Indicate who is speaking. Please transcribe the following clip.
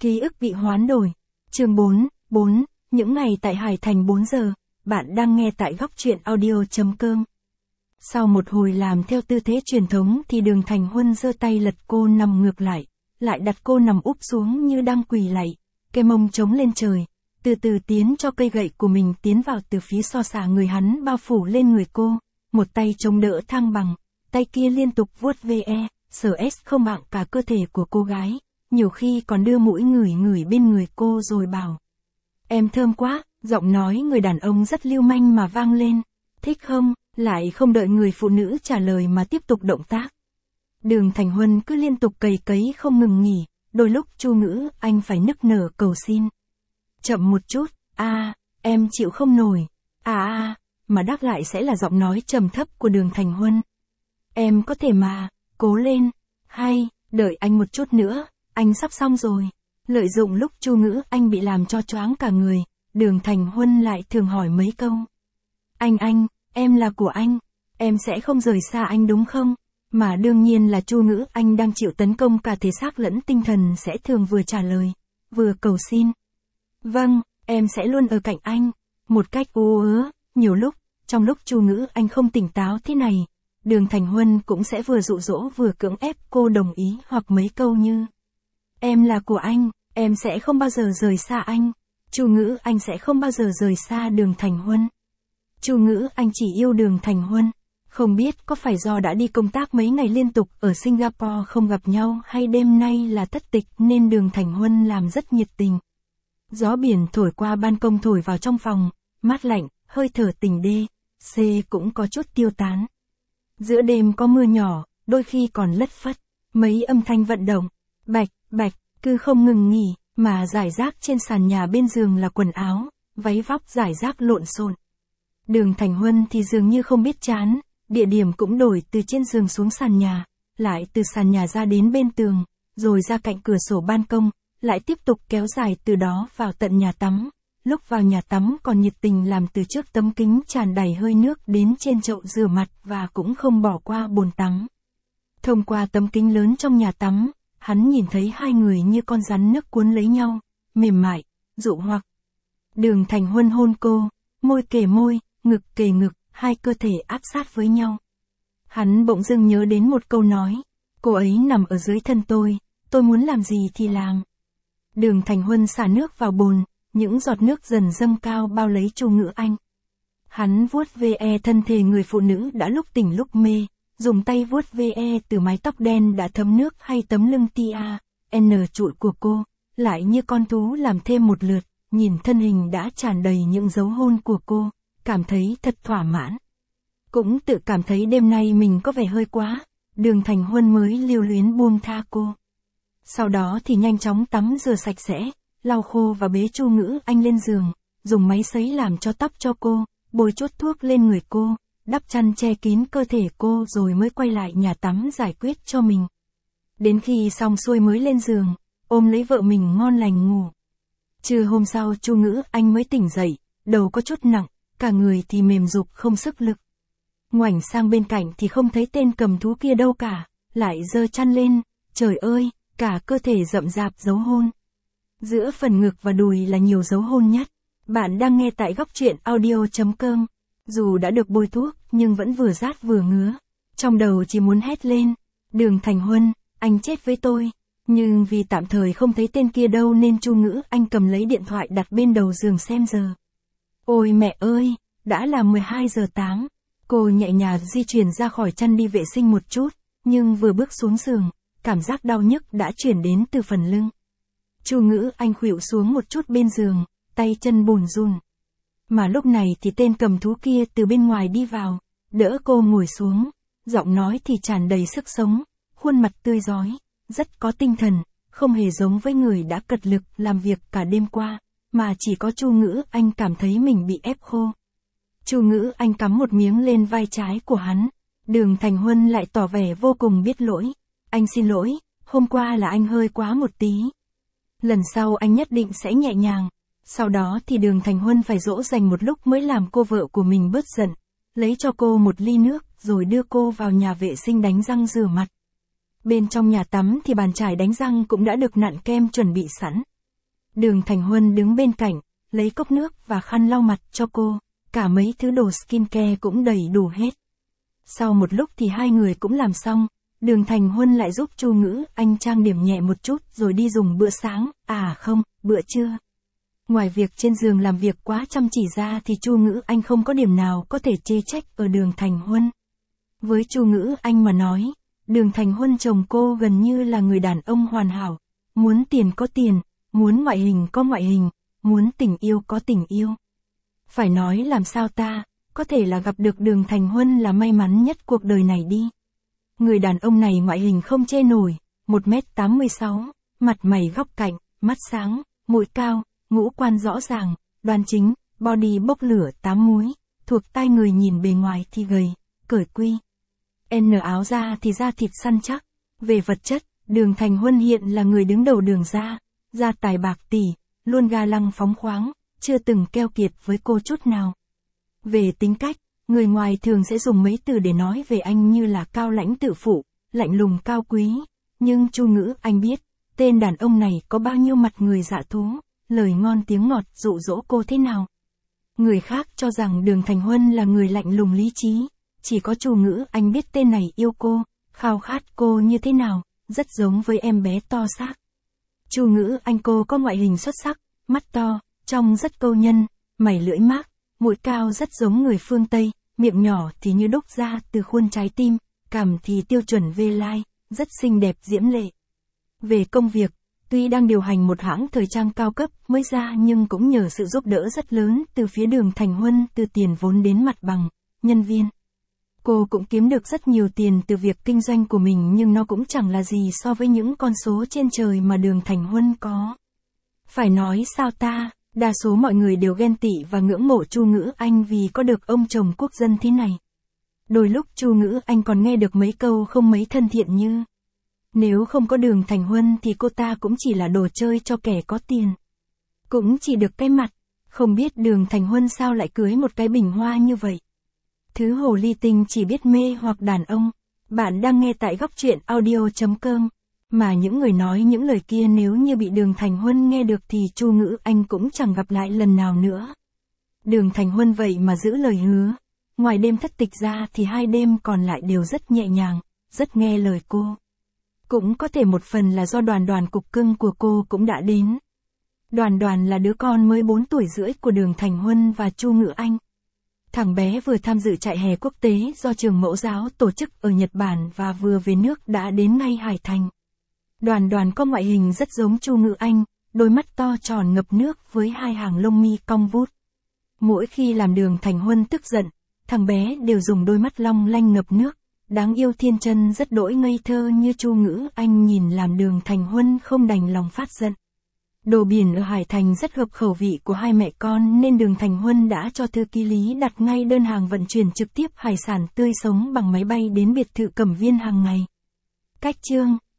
Speaker 1: Ký ức bị hoán đổi. Chương 4, những ngày tại Hải Thành 4 giờ, bạn đang nghe tại góc truyện audio.com. Sau một hồi làm theo tư thế truyền thống thì Đường Thành Huân giơ tay lật cô nằm ngược lại đặt cô nằm úp xuống như đang quỳ lạy, cái mông chống lên trời, từ từ tiến cho cây gậy của mình tiến vào từ phía so xả người hắn bao phủ lên người cô, một tay chống đỡ thăng bằng, tay kia liên tục vuốt ve, sờ không bạng cả cơ thể của cô gái, nhiều khi còn đưa mũi ngửi bên người cô rồi bảo. Em thơm quá, giọng nói người đàn ông rất lưu manh mà vang lên, thích không, lại không đợi người phụ nữ trả lời mà tiếp tục động tác. Đường Thành Huân cứ liên tục cấy không ngừng nghỉ, đôi lúc Chu Ngữ Anh phải nức nở cầu xin. Chậm một chút, em chịu không nổi, mà đáp lại sẽ là giọng nói trầm thấp của Đường Thành Huân. Em có thể mà, cố lên, hay, đợi anh một chút nữa, anh sắp xong rồi. Lợi dụng lúc Chu Ngữ Anh bị làm cho choáng cả người, Đường Thành Huân lại thường hỏi mấy câu. Anh, em là của anh, em sẽ không rời xa anh đúng không? Mà đương nhiên là Chu Ngữ Anh đang chịu tấn công cả thể xác lẫn tinh thần sẽ thường vừa trả lời, vừa cầu xin. Vâng, em sẽ luôn ở cạnh anh, một cách ú ớ, nhiều lúc, trong lúc Chu Ngữ Anh không tỉnh táo thế này, Đường Thành Huân cũng sẽ vừa dụ dỗ vừa cưỡng ép cô đồng ý hoặc mấy câu như. Em là của anh, em sẽ không bao giờ rời xa anh, Chu Ngữ Anh sẽ không bao giờ rời xa Đường Thành Huân. Chu Ngữ Anh chỉ yêu Đường Thành Huân. Không biết có phải do đã đi công tác mấy ngày liên tục ở Singapore không gặp nhau hay đêm nay là thất tịch nên Đường Thành Huân làm rất nhiệt tình. Gió biển thổi qua ban công thổi vào trong phòng, mát lạnh, hơi thở tình đê, cũng có chút tiêu tán. Giữa đêm có mưa nhỏ, đôi khi còn lất phất, mấy âm thanh vận động, bạch, cứ không ngừng nghỉ, mà rải rác trên sàn nhà bên giường là quần áo, váy vóc rải rác lộn xộn. Đường Thành Huân thì dường như không biết chán. Địa điểm cũng đổi từ trên giường xuống sàn nhà, lại từ sàn nhà ra đến bên tường, rồi ra cạnh cửa sổ ban công, lại tiếp tục kéo dài từ đó vào tận nhà tắm. Lúc vào nhà tắm còn nhiệt tình làm từ trước tấm kính tràn đầy hơi nước đến trên chậu rửa mặt và cũng không bỏ qua bồn tắm. Thông qua tấm kính lớn trong nhà tắm, hắn nhìn thấy hai người như con rắn nước cuốn lấy nhau, mềm mại, dụ hoặc. Đường Thành Huân hôn cô, môi kề môi, ngực kề ngực. Hai cơ thể áp sát với nhau. Hắn bỗng dưng nhớ đến một câu nói, cô ấy nằm ở dưới thân tôi muốn làm gì thì làm. Đường Thành Huân xả nước vào bồn, những giọt nước dần dâng cao bao lấy Chu Ngữ Anh. Hắn vuốt ve thân thể người phụ nữ đã lúc tỉnh lúc mê, dùng tay vuốt ve từ mái tóc đen đã thấm nước hay tấm lưng trụi của cô, lại như con thú làm thêm một lượt, nhìn thân hình đã tràn đầy những dấu hôn của cô. Cảm thấy thật thỏa mãn. Cũng tự cảm thấy đêm nay mình có vẻ hơi quá, Đường Thành Huân mới lưu luyến buông tha cô. Sau đó thì nhanh chóng tắm rửa sạch sẽ, lau khô và bế Chu Ngữ Anh lên giường, dùng máy sấy làm cho tóc cho cô, bôi chút thuốc lên người cô, đắp chăn che kín cơ thể cô rồi mới quay lại nhà tắm giải quyết cho mình. Đến khi xong xuôi mới lên giường, ôm lấy vợ mình ngon lành ngủ. Trưa hôm sau Chu Ngữ Anh mới tỉnh dậy, đầu có chút nặng. Cả người thì mềm rục không sức lực. Ngoảnh sang bên cạnh thì không thấy tên cầm thú kia đâu cả, lại giơ chăn lên, trời ơi, cả cơ thể rậm rạp dấu hôn. Giữa phần ngực và đùi là nhiều dấu hôn nhất. Bạn đang nghe tại góc truyện audio.com. Dù đã được bôi thuốc nhưng vẫn vừa rát vừa ngứa. Trong đầu chỉ muốn hét lên, Đường Thành Huân, anh chết với tôi. Nhưng vì tạm thời không thấy tên kia đâu nên Chu Ngữ Anh cầm lấy điện thoại đặt bên đầu giường xem giờ. Ôi mẹ ơi, đã là 12 giờ 8. Cô nhẹ nhàng di chuyển ra khỏi chăn đi vệ sinh một chút, nhưng vừa bước xuống giường, cảm giác đau nhức đã chuyển đến từ phần lưng. Chu Ngữ Anh khuỵu xuống một chút bên giường, tay chân bùn rùn. Mà lúc này thì tên cầm thú kia từ bên ngoài đi vào, đỡ cô ngồi xuống, giọng nói thì tràn đầy sức sống, khuôn mặt tươi rói, rất có tinh thần, không hề giống với người đã cật lực làm việc cả đêm qua. Mà chỉ có Chu Ngữ Anh cảm thấy mình bị ép khô. Chu Ngữ Anh cắm một miếng lên vai trái của hắn. Đường Thành Huân lại tỏ vẻ vô cùng biết lỗi. Anh xin lỗi, hôm qua là anh hơi quá một tí. Lần sau anh nhất định sẽ nhẹ nhàng. Sau đó thì Đường Thành Huân phải dỗ dành một lúc mới làm cô vợ của mình bớt giận. Lấy cho cô một ly nước rồi đưa cô vào nhà vệ sinh đánh răng rửa mặt. Bên trong nhà tắm thì bàn chải đánh răng cũng đã được nặn kem chuẩn bị sẵn. Đường Thành Huân đứng bên cạnh, lấy cốc nước và khăn lau mặt cho cô, cả mấy thứ đồ skincare cũng đầy đủ hết. Sau một lúc thì hai người cũng làm xong, Đường Thành Huân lại giúp Chu Ngữ Anh trang điểm nhẹ một chút rồi đi dùng bữa sáng, bữa trưa. Ngoài việc trên giường làm việc quá chăm chỉ ra thì Chu Ngữ Anh không có điểm nào có thể chê trách ở Đường Thành Huân. Với Chu Ngữ Anh mà nói, Đường Thành Huân chồng cô gần như là người đàn ông hoàn hảo, muốn tiền có tiền, muốn ngoại hình có ngoại hình, muốn tình yêu có tình yêu. Phải nói làm sao ta, có thể là gặp được Đường Thành Huân là may mắn nhất cuộc đời này đi. Người đàn ông này ngoại hình không chê nổi, 1m86, mặt mày góc cạnh, mắt sáng, mũi cao, ngũ quan rõ ràng, đoan chính, body bốc lửa 8 múi, thuộc tai người nhìn bề ngoài thì gầy, cởi quy. Áo ra thì da thịt săn chắc. Về vật chất, Đường Thành Huân hiện là người đứng đầu Đường gia tài bạc tỷ, luôn ga lăng phóng khoáng, chưa từng keo kiệt với cô chút nào. Về tính cách, người ngoài thường sẽ dùng mấy từ để nói về anh như là cao lãnh tự phụ, lạnh lùng cao quý, nhưng Chu Ngữ Anh biết, tên đàn ông này có bao nhiêu mặt người dạ thú, lời ngon tiếng ngọt dụ dỗ cô thế nào. Người khác cho rằng Đường Thành Huân là người lạnh lùng lý trí, chỉ có Chu Ngữ Anh biết tên này yêu cô, khao khát cô như thế nào, rất giống với em bé to xác. Chu Ngữ Anh cô có ngoại hình xuất sắc, mắt to, trông rất câu nhân, mày lưỡi mác, mũi cao rất giống người phương Tây, miệng nhỏ thì như đúc ra từ khuôn trái tim, cằm thì tiêu chuẩn V-line, rất xinh đẹp diễm lệ. Về công việc, tuy đang điều hành một hãng thời trang cao cấp mới ra nhưng cũng nhờ sự giúp đỡ rất lớn từ phía Đường Thành Huân từ tiền vốn đến mặt bằng, nhân viên. Cô cũng kiếm được rất nhiều tiền từ việc kinh doanh của mình nhưng nó cũng chẳng là gì so với những con số trên trời mà Đường Thành Huân có. Phải nói sao ta, đa số mọi người đều ghen tị và ngưỡng mộ Chu Ngữ Anh vì có được ông chồng quốc dân thế này. Đôi lúc Chu Ngữ Anh còn nghe được mấy câu không mấy thân thiện như: nếu không có Đường Thành Huân thì cô ta cũng chỉ là đồ chơi cho kẻ có tiền. Cũng chỉ được cái mặt, không biết Đường Thành Huân sao lại cưới một cái bình hoa như vậy. Thứ hồ ly tinh chỉ biết mê hoặc đàn ông. Bạn đang nghe tại góc truyện audio.com. Mà những người nói những lời kia nếu như bị Đường Thành Huân nghe được thì Chu Ngữ Anh cũng chẳng gặp lại lần nào nữa. Đường Thành Huân vậy mà giữ lời hứa. Ngoài đêm thất tịch ra thì 2 đêm còn lại đều rất nhẹ nhàng, rất nghe lời cô. Cũng có thể một phần là do Đoàn cục cưng của cô cũng đã đến. Đoàn là đứa con mới 4 tuổi rưỡi của Đường Thành Huân và Chu Ngữ Anh. Thằng bé vừa tham dự trại hè quốc tế do trường mẫu giáo tổ chức ở Nhật Bản và vừa về nước đã đến ngay Hải Thành. Đoàn có ngoại hình rất giống Chu Ngữ Anh, đôi mắt to tròn ngập nước với 2 hàng lông mi cong vút. Mỗi khi làm Đường Thành Huân tức giận, thằng bé đều dùng đôi mắt long lanh ngập nước, đáng yêu thiên chân rất đỗi ngây thơ như Chu Ngữ Anh nhìn làm Đường Thành Huân không đành lòng phát giận. Đồ biển ở Hải Thành rất hợp khẩu vị của hai mẹ con nên Đường Thành Huân đã cho thư ký Lý đặt ngay đơn hàng vận chuyển trực tiếp hải sản tươi sống bằng máy bay đến biệt thự Cẩm Viên hàng ngày. Cách chương